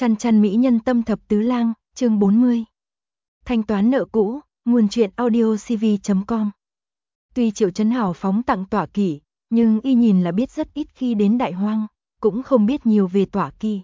Chăn chăn mỹ nhân tâm thập tứ lang, chương 40. Thanh toán nợ cũ, nguồn truyện audio cv.com. Tuy Triệu Chấn hào phóng tặng Tọa Kỵ, nhưng y nhìn là biết rất ít khi đến Đại Hoang, cũng không biết nhiều về Tọa Kỵ.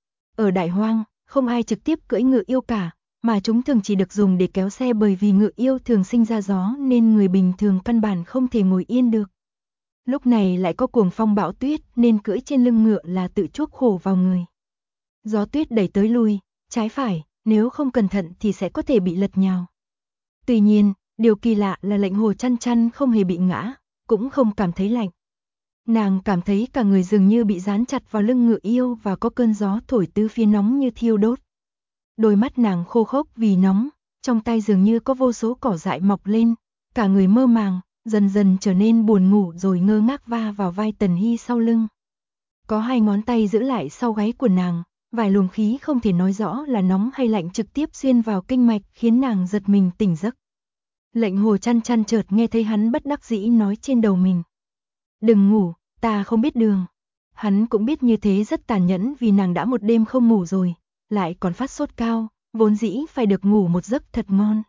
Ở Đại Hoang, không ai trực tiếp cưỡi ngựa yêu cả, mà chúng thường chỉ được dùng để kéo xe, bởi vì ngựa yêu thường sinh ra gió nên người bình thường căn bản không thể ngồi yên được. Lúc này lại có cuồng phong bão tuyết nên cưỡi trên lưng ngựa là tự chuốc khổ vào người. Gió tuyết đẩy tới lui, trái phải, nếu không cẩn thận thì sẽ có thể bị lật nhào. Tuy nhiên, điều kỳ lạ là Lệnh Hồ Chăn Chăn không hề bị ngã, cũng không cảm thấy lạnh. Nàng cảm thấy cả người dường như bị dán chặt vào lưng ngựa yêu và có cơn gió thổi tứ phía nóng như thiêu đốt. Đôi mắt nàng khô khốc vì nóng, trong tay dường như có vô số cỏ dại mọc lên, cả người mơ màng, dần dần trở nên buồn ngủ rồi ngơ ngác va vào vai Tần Hy sau lưng. Có hai ngón tay giữ lại sau gáy của nàng, vài luồng khí không thể nói rõ là nóng hay lạnh trực tiếp xuyên vào kinh mạch khiến nàng giật mình tỉnh giấc. Lệnh Hồ Chăn Chăn chợt nghe thấy hắn bất đắc dĩ nói trên đầu mình: "Đừng ngủ, ta không biết đường." Hắn cũng biết như thế rất tàn nhẫn vì nàng đã một đêm không ngủ rồi, lại còn phát sốt cao, vốn dĩ phải được ngủ một giấc thật ngon.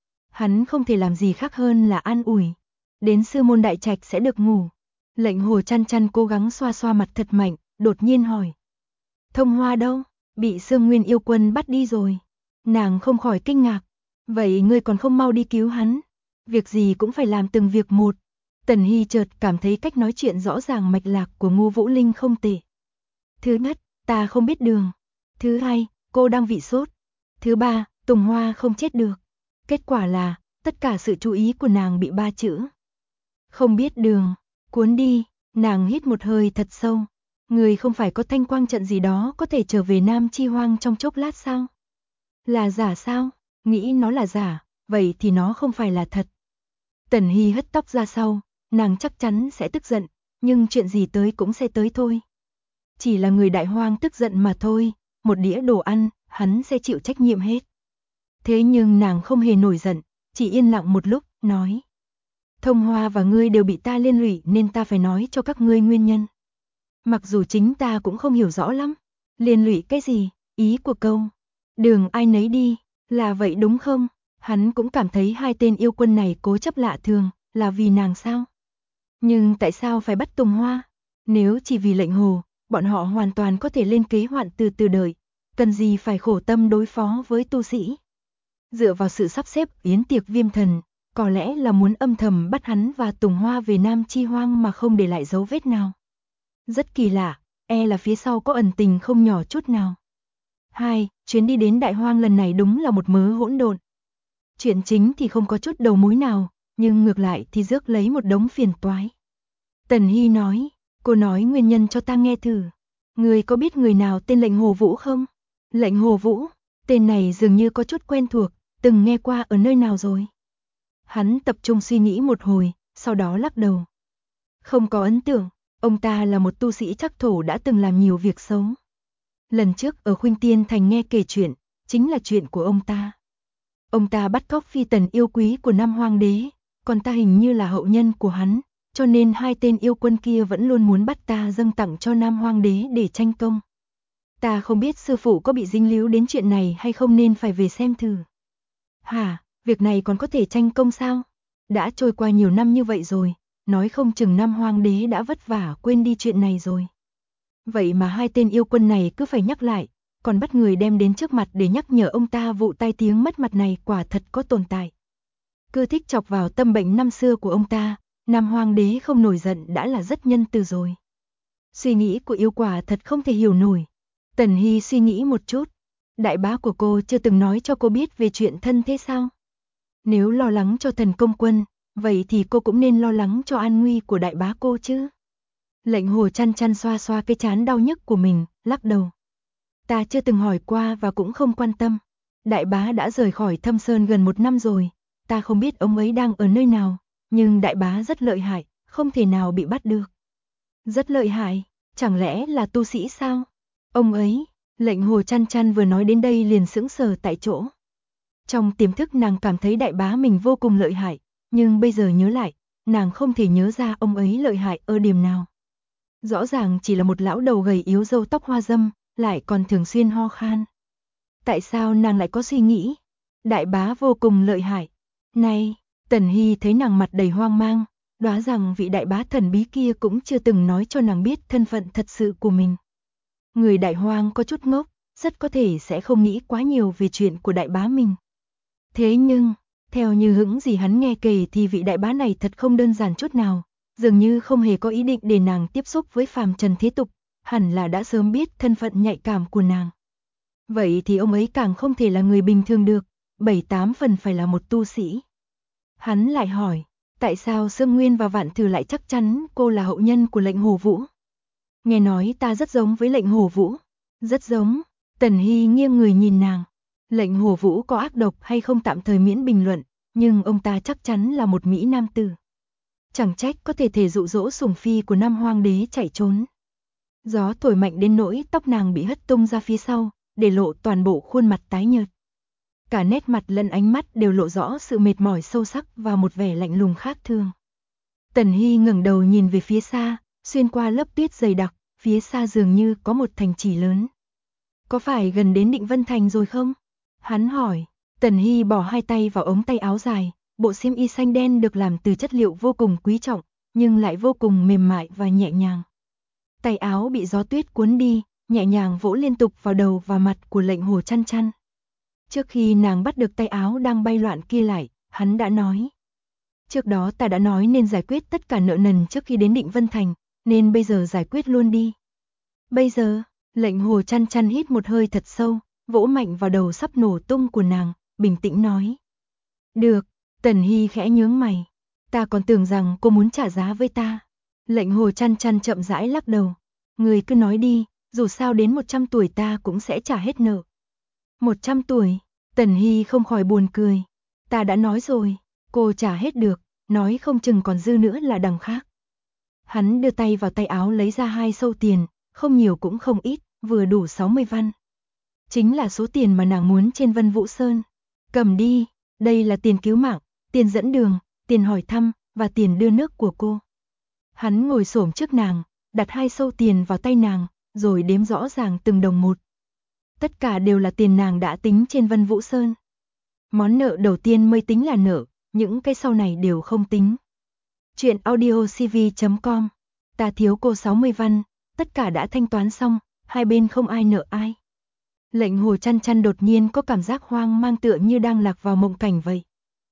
Hắn không thể làm gì khác hơn là an ủi: "Đến Sư Môn Đại Trạch sẽ được ngủ." Lệnh Hồ Chăn Chăn cố gắng xoa xoa mặt thật mạnh, đột nhiên hỏi: "Thông Hoa đâu? Bị Sương Nguyên yêu quân bắt đi rồi." Nàng không khỏi kinh ngạc: "Vậy ngươi còn không mau đi cứu hắn? Việc gì cũng phải làm từng việc một." Tần Hy chợt cảm thấy cách nói chuyện rõ ràng mạch lạc của Ngô Vũ Linh không tệ. "Thứ nhất, ta không biết đường. Thứ hai, cô đang bị sốt. Thứ ba, Tùng Hoa không chết được." Kết quả là, tất cả sự chú ý của nàng bị ba chữ "không biết đường" cuốn đi. Nàng hít một hơi thật sâu. Người không phải có thanh quang trận gì đó có thể trở về Nam Chi Hoang trong chốc lát sao? Là giả sao? Nghĩ nó là giả, vậy thì nó không phải là thật. Tần Hy hất tóc ra sau, nàng chắc chắn sẽ tức giận, nhưng chuyện gì tới cũng sẽ tới thôi. Chỉ là người Đại Hoang tức giận mà thôi, một đĩa đồ ăn, hắn sẽ chịu trách nhiệm hết. Thế nhưng nàng không hề nổi giận, chỉ yên lặng một lúc, nói: "Thông Hoa và ngươi đều bị ta liên lụy nên ta phải nói cho các ngươi nguyên nhân. Mặc dù chính ta cũng không hiểu rõ lắm. Liên lụy cái gì? Ý của câu đường ai nấy đi, là vậy đúng không?" Hắn cũng cảm thấy hai tên yêu quân này cố chấp lạ thường, là vì nàng sao? Nhưng tại sao phải bắt Tùng Hoa? Nếu chỉ vì Lệnh Hồ, bọn họ hoàn toàn có thể lên kế hoạch từ từ đợi, cần gì phải khổ tâm đối phó với tu sĩ. Dựa vào sự sắp xếp yến tiệc Viêm Thần, có lẽ là muốn âm thầm bắt hắn và Tùng Hoa về Nam Chi Hoang mà không để lại dấu vết nào. Rất kỳ lạ, là phía sau có ẩn tình không nhỏ chút nào. Chuyến đi đến Đại Hoang lần này đúng là một mớ hỗn độn. Chuyện chính thì không có chút đầu mối nào, nhưng ngược lại thì rước lấy một đống phiền toái. Tần Hy nói: "Cô nói nguyên nhân cho ta nghe thử. Người có biết người nào tên Lệnh Hồ Vũ không?" Lệnh Hồ Vũ, tên này dường như có chút quen thuộc, từng nghe qua ở nơi nào rồi. Hắn tập trung suy nghĩ một hồi, sau đó lắc đầu. Không có ấn tượng, ông ta là một tu sĩ trắc thổ đã từng làm nhiều việc xấu. Lần trước ở Khuynh Tiên Thành nghe kể chuyện, chính là chuyện của ông ta. Ông ta bắt cóc phi tần yêu quý của Nam Hoang Đế, còn ta hình như là hậu nhân của hắn, cho nên hai tên yêu quân kia vẫn luôn muốn bắt ta dâng tặng cho Nam Hoang Đế để tranh công. Ta không biết sư phụ có bị dính líu đến chuyện này hay không nên phải về xem thử." "Hả, việc này còn có thể tranh công sao? Đã trôi qua nhiều năm như vậy rồi, nói không chừng Nam Hoang Đế đã vất vả quên đi chuyện này rồi. Vậy mà hai tên yêu quân này cứ phải nhắc lại, còn bắt người đem đến trước mặt để nhắc nhở ông ta vụ tai tiếng mất mặt này quả thật có tồn tại. Cứ thích chọc vào tâm bệnh năm xưa của ông ta, Nam Hoang Đế không nổi giận đã là rất nhân từ rồi." Suy nghĩ của yêu quả thật không thể hiểu nổi. Tần Hy suy nghĩ một chút. Đại bá của cô chưa từng nói cho cô biết về chuyện thân thế sao? Nếu lo lắng cho Thần Công Quân, vậy thì cô cũng nên lo lắng cho an nguy của đại bá cô chứ. Lệnh Hồ Chăn Chăn xoa xoa cái trán đau nhức của mình, lắc đầu. "Ta chưa từng hỏi qua và cũng không quan tâm. Đại bá đã rời khỏi Thâm Sơn gần 1 năm rồi, ta không biết ông ấy đang ở nơi nào, nhưng đại bá rất lợi hại, không thể nào bị bắt được." "Rất lợi hại, chẳng lẽ là tu sĩ sao?" "Ông ấy." Lệnh Hồ Chăn Chăn vừa nói đến đây liền sững sờ tại chỗ. Trong tiềm thức nàng cảm thấy đại bá mình vô cùng lợi hại, nhưng bây giờ nhớ lại, nàng không thể nhớ ra ông ấy lợi hại ở điểm nào. Rõ ràng chỉ là một lão đầu gầy yếu râu tóc hoa râm, lại còn thường xuyên ho khan. Tại sao nàng lại có suy nghĩ? Đại bá vô cùng lợi hại. Này, Tần Hy thấy nàng mặt đầy hoang mang, đoán rằng vị đại bá thần bí kia cũng chưa từng nói cho nàng biết thân phận thật sự của mình. Người đại hoang có chút ngốc, rất có thể sẽ không nghĩ quá nhiều về chuyện của đại bá mình. Thế nhưng, theo như những gì hắn nghe kể thì vị đại bá này thật không đơn giản chút nào, dường như không hề có ý định để nàng tiếp xúc với phàm trần thế tục, hẳn là đã sớm biết thân phận nhạy cảm của nàng. Vậy thì ông ấy càng không thể là người bình thường được, 7-8 phần phải là một tu sĩ. Hắn lại hỏi, tại sao Sương Nguyên và Vạn Thử lại chắc chắn cô là hậu nhân của lệnh Hồ Vũ? Nghe nói ta rất giống với lệnh Hồ Vũ. Rất giống. Tần Hy nghiêng người nhìn nàng. Lệnh Hồ Vũ có ác độc hay không tạm thời miễn bình luận, nhưng ông ta chắc chắn là một mỹ nam tử. Chẳng trách có thể dụ dỗ sủng phi của Nam Hoang Đế chạy trốn. Gió thổi mạnh đến nỗi tóc nàng bị hất tung ra phía sau, để lộ toàn bộ khuôn mặt tái nhợt. Cả nét mặt lẫn ánh mắt đều lộ rõ sự mệt mỏi sâu sắc và một vẻ lạnh lùng khác thường. Tần Hy ngẩng đầu nhìn về phía xa, xuyên qua lớp tuyết dày đặc, phía xa dường như có một thành trì lớn. Có phải gần đến Định Vân Thành rồi không? Hắn hỏi. Tần Hy bỏ hai tay vào ống tay áo dài, bộ xiêm y xanh đen được làm từ chất liệu vô cùng quý trọng, nhưng lại vô cùng mềm mại và nhẹ nhàng. Tay áo bị gió tuyết cuốn đi, nhẹ nhàng vỗ liên tục vào đầu và mặt của lệnh Hồ Chăn Chăn. Trước khi nàng bắt được tay áo đang bay loạn kia lại, hắn đã nói. Trước đó ta đã nói nên giải quyết tất cả nợ nần trước khi đến Định Vân Thành, nên bây giờ giải quyết luôn đi. Bây giờ, lệnh Hồ Chăn Chăn hít một hơi thật sâu, vỗ mạnh vào đầu sắp nổ tung của nàng, bình tĩnh nói. Được, Tần Hy khẽ nhướng mày. Ta còn tưởng rằng cô muốn trả giá với ta. Lệnh Hồ Chăn Chăn chậm rãi lắc đầu. Người cứ nói đi, dù sao đến 100 tuổi ta cũng sẽ trả hết nợ. 100 tuổi, Tần Hy không khỏi buồn cười. Ta đã nói rồi, cô trả hết được, nói không chừng còn dư nữa là đằng khác. Hắn đưa tay vào tay áo lấy ra 2 sâu tiền, không nhiều cũng không ít, vừa đủ 60 văn. Chính là số tiền mà nàng muốn trên Vân Vũ Sơn. Cầm đi, đây là tiền cứu mạng, tiền dẫn đường, tiền hỏi thăm, và tiền đưa nước của cô. Hắn ngồi xổm trước nàng, đặt 2 sâu tiền vào tay nàng, rồi đếm rõ ràng từng đồng một. Tất cả đều là tiền nàng đã tính trên Vân Vũ Sơn. Món nợ đầu tiên mới tính là nợ, những cái sau này đều không tính. Chuyện audiocv.com. Ta thiếu cô 60 văn, tất cả đã thanh toán xong, hai bên không ai nợ ai. Lệnh Hồ Chăn Chăn đột nhiên có cảm giác hoang mang tựa như đang lạc vào mộng cảnh vậy.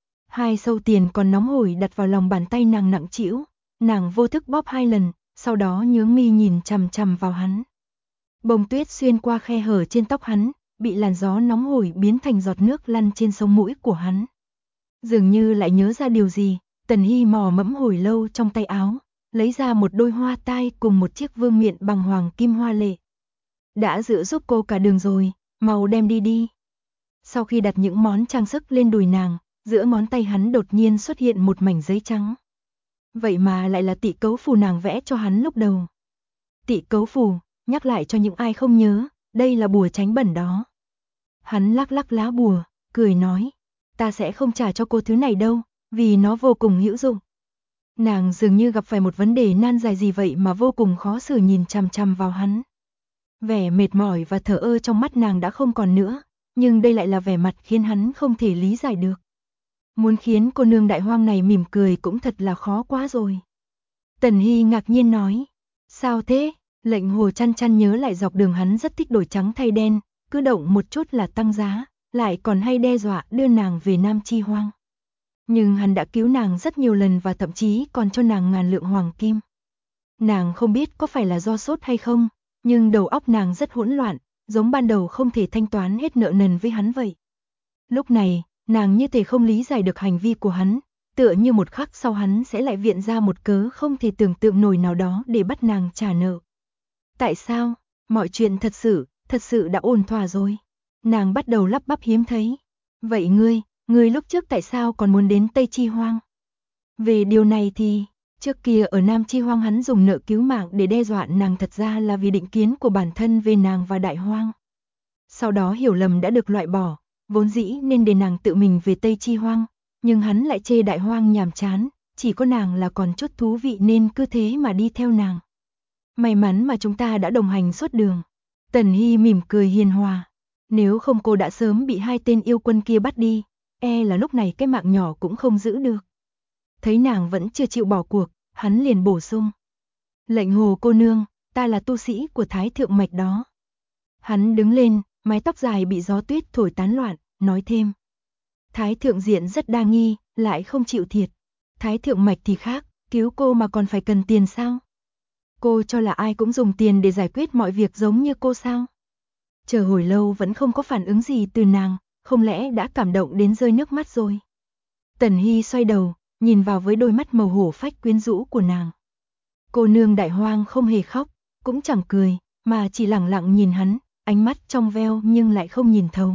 2 sâu tiền còn nóng hổi đặt vào lòng bàn tay nàng nặng trĩu, nàng vô thức bóp 2 lần, sau đó nhướng mi nhìn chằm chằm vào hắn. Bông tuyết xuyên qua khe hở trên tóc hắn, bị làn gió nóng hổi biến thành giọt nước lăn trên sống mũi của hắn. Dường như lại nhớ ra điều gì, Tần Hy mò mẫm hồi lâu trong tay áo, lấy ra một đôi hoa tai cùng một chiếc vương miện bằng hoàng kim hoa lệ. Đã giữ giúp cô cả đường rồi, mau đem đi đi. Sau khi đặt những món trang sức lên đùi nàng, giữa ngón tay hắn đột nhiên xuất hiện một mảnh giấy trắng. Vậy mà lại là tị cấu phù nàng vẽ cho hắn lúc đầu. Tị cấu phù, nhắc lại cho những ai không nhớ, đây là bùa tránh bẩn đó. Hắn lắc lắc lá bùa, cười nói, ta sẽ không trả cho cô thứ này đâu, vì nó vô cùng hữu dụng. Nàng dường như gặp phải một vấn đề nan giải gì vậy mà vô cùng khó xử nhìn chằm chằm vào hắn. Vẻ mệt mỏi và thờ ơ trong mắt nàng đã không còn nữa, nhưng đây lại là vẻ mặt khiến hắn không thể lý giải được. Muốn khiến cô nương đại hoang này mỉm cười cũng thật là khó quá rồi. Tần Hy ngạc nhiên nói, sao thế? Lệnh Hồ Chăn Chăn nhớ lại dọc đường hắn rất thích đổi trắng thay đen, cứ động một chút là tăng giá, lại còn hay đe dọa đưa nàng về Nam Chi Hoang. Nhưng hắn đã cứu nàng rất nhiều lần và thậm chí còn cho nàng ngàn lượng hoàng kim. Nàng không biết có phải là do sốt hay không, nhưng đầu óc nàng rất hỗn loạn, giống ban đầu không thể thanh toán hết nợ nần với hắn vậy. Lúc này, nàng như thể không lý giải được hành vi của hắn, tựa như một khắc sau hắn sẽ lại viện ra một cớ không thể tưởng tượng nổi nào đó để bắt nàng trả nợ. Tại sao? Mọi chuyện thật sự đã ổn thỏa rồi. Nàng bắt đầu lắp bắp hiếm thấy. Vậy ngươi lúc trước tại sao còn muốn đến Tây Chi Hoang? Về điều này thì, trước kia ở Nam Chi Hoang hắn dùng nợ cứu mạng để đe dọa nàng thật ra là vì định kiến của bản thân về nàng và Đại Hoang. Sau đó hiểu lầm đã được loại bỏ, vốn dĩ nên để nàng tự mình về Tây Chi Hoang, nhưng hắn lại chê Đại Hoang nhàm chán, chỉ có nàng là còn chút thú vị nên cứ thế mà đi theo nàng. May mắn mà chúng ta đã đồng hành suốt đường. Tần Hy mỉm cười hiền hòa. Nếu không cô đã sớm bị hai tên yêu quân kia bắt đi, là lúc này cái mạng nhỏ cũng không giữ được. Thấy nàng vẫn chưa chịu bỏ cuộc, hắn liền bổ sung. Lệnh Hồ cô nương, ta là tu sĩ của Thái Thượng Mạch đó. Hắn đứng lên, mái tóc dài bị gió tuyết thổi tán loạn, nói thêm. Thái Thượng diện rất đa nghi, lại không chịu thiệt. Thái Thượng Mạch thì khác, cứu cô mà còn phải cần tiền sao? Cô cho là ai cũng dùng tiền để giải quyết mọi việc giống như cô sao? Chờ hồi lâu vẫn không có phản ứng gì từ nàng, không lẽ đã cảm động đến rơi nước mắt rồi? Tần Hy xoay đầu, nhìn vào với đôi mắt màu hổ phách quyến rũ của nàng. Cô nương Đại Hoang không hề khóc, cũng chẳng cười, mà chỉ lẳng lặng nhìn hắn, ánh mắt trong veo nhưng lại không nhìn thấu.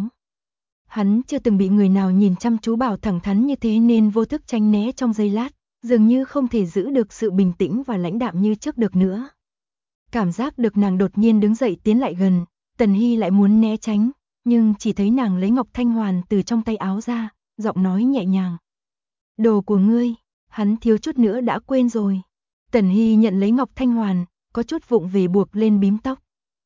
Hắn chưa từng bị người nào nhìn chăm chú bảo thẳng thắn như thế nên vô thức tránh né trong giây lát, dường như không thể giữ được sự bình tĩnh và lãnh đạm như trước được nữa. Cảm giác được nàng đột nhiên đứng dậy tiến lại gần, Tần Hy lại muốn né tránh, nhưng chỉ thấy nàng lấy ngọc thanh hoàn từ trong tay áo ra, giọng nói nhẹ nhàng. Đồ của ngươi, hắn thiếu chút nữa đã quên rồi. Tần Hy nhận lấy ngọc thanh hoàn, có chút vụng về buộc lên bím tóc.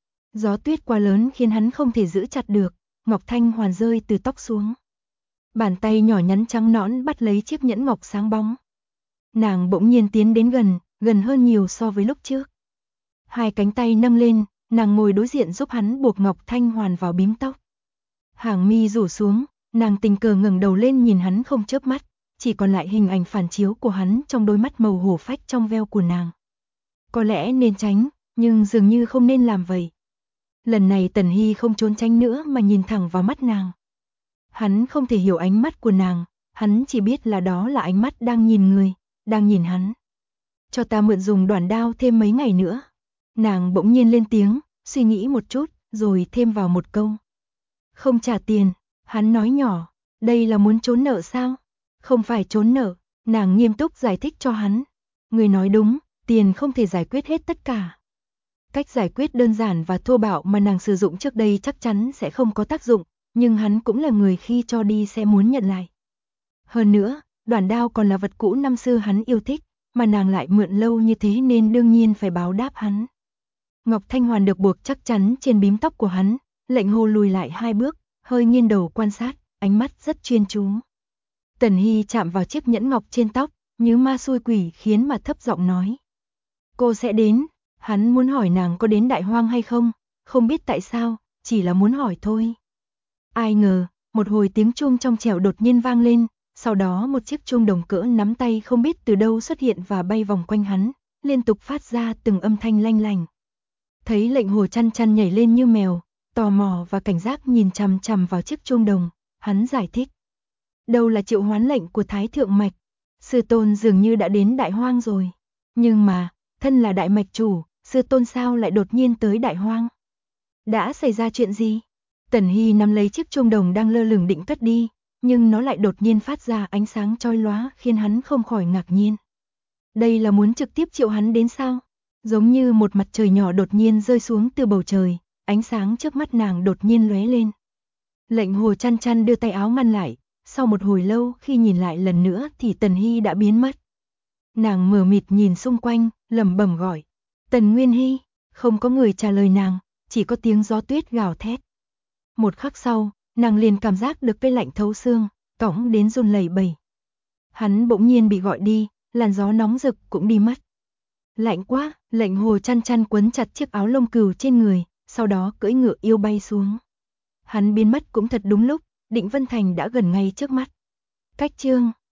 Gió tuyết quá lớn khiến hắn không thể giữ chặt được, ngọc thanh hoàn rơi từ tóc xuống. Bàn tay nhỏ nhắn trắng nõn bắt lấy chiếc nhẫn ngọc sáng bóng. Nàng bỗng nhiên tiến đến gần hơn nhiều so với lúc trước. Hai cánh tay nâng lên, nàng ngồi đối diện giúp hắn buộc ngọc thanh hoàn vào bím tóc. Hàng mi rủ xuống, nàng tình cờ ngẩng đầu lên nhìn hắn không chớp mắt, chỉ còn lại hình ảnh phản chiếu của hắn trong đôi mắt màu hổ phách trong veo của nàng. Có lẽ nên tránh, nhưng dường như không nên làm vậy. Lần này Tần Hy không trốn tránh nữa mà nhìn thẳng vào mắt nàng. Hắn không thể hiểu ánh mắt của nàng, hắn chỉ biết là đó là ánh mắt đang nhìn người, đang nhìn hắn. Cho ta mượn dùng đoản đao thêm mấy ngày nữa. Nàng bỗng nhiên lên tiếng, suy nghĩ một chút, rồi thêm vào một câu. Không trả tiền, hắn nói nhỏ, đây là muốn trốn nợ sao? Không phải trốn nợ, nàng nghiêm túc giải thích cho hắn. Người nói đúng, tiền không thể giải quyết hết tất cả. Cách giải quyết đơn giản và thô bạo mà nàng sử dụng trước đây chắc chắn sẽ không có tác dụng, nhưng hắn cũng là người khi cho đi sẽ muốn nhận lại. Hơn nữa, đoản đao còn là vật cũ năm xưa hắn yêu thích, mà nàng lại mượn lâu như thế nên đương nhiên phải báo đáp hắn. Ngọc Thanh Hoàn được buộc chắc chắn trên bím tóc của hắn, Lệnh Hồ lùi lại 2 bước, hơi nghiêng đầu quan sát, ánh mắt rất chuyên chú. Tần Hy chạm vào chiếc nhẫn ngọc trên tóc, như ma xui quỷ khiến mà thấp giọng nói. Cô sẽ đến, hắn muốn hỏi nàng có đến Đại Hoang hay không, không biết tại sao, chỉ là muốn hỏi thôi. Ai ngờ, một hồi tiếng chuông trong trẻo đột nhiên vang lên, sau đó một chiếc chuông đồng cỡ nắm tay không biết từ đâu xuất hiện và bay vòng quanh hắn, liên tục phát ra từng âm thanh lanh lành. Thấy Lệnh Hồ chăn chăn nhảy lên như mèo, tò mò và cảnh giác nhìn chằm chằm vào chiếc chuông đồng, hắn giải thích. Đâu là triệu hoán lệnh của Thái Thượng Mạch, sư tôn dường như đã đến Đại Hoang rồi. Nhưng mà, thân là đại mạch chủ, sư tôn sao lại đột nhiên tới Đại Hoang? Đã xảy ra chuyện gì? Tần Hy nắm lấy chiếc chuông đồng đang lơ lửng định cất đi, nhưng nó lại đột nhiên phát ra ánh sáng chói lóa khiến hắn không khỏi ngạc nhiên. Đây là muốn trực tiếp triệu hắn đến sao? Giống như một mặt trời nhỏ đột nhiên rơi xuống từ bầu trời, ánh sáng trước mắt nàng đột nhiên lóe lên. Lệnh Hồ chăn chăn đưa tay áo ngăn lại, sau một hồi lâu khi nhìn lại lần nữa thì Tần Hy đã biến mất. Nàng mờ mịt nhìn xung quanh, lẩm bẩm gọi. Tần Nguyên Hy, không có người trả lời nàng, chỉ có tiếng gió tuyết gào thét. Một khắc sau, nàng liền cảm giác được cái lạnh thấu xương, cõng đến run lẩy bẩy. Hắn bỗng nhiên bị gọi đi, làn gió nóng rực cũng đi mất. Lạnh quá, Lệnh Hồ chăn chăn quấn chặt chiếc áo lông cừu trên người, sau đó cưỡi ngựa yêu bay xuống. Hắn biến mất cũng thật đúng lúc, Định Vân Thành đã gần ngay trước mắt. Cách chương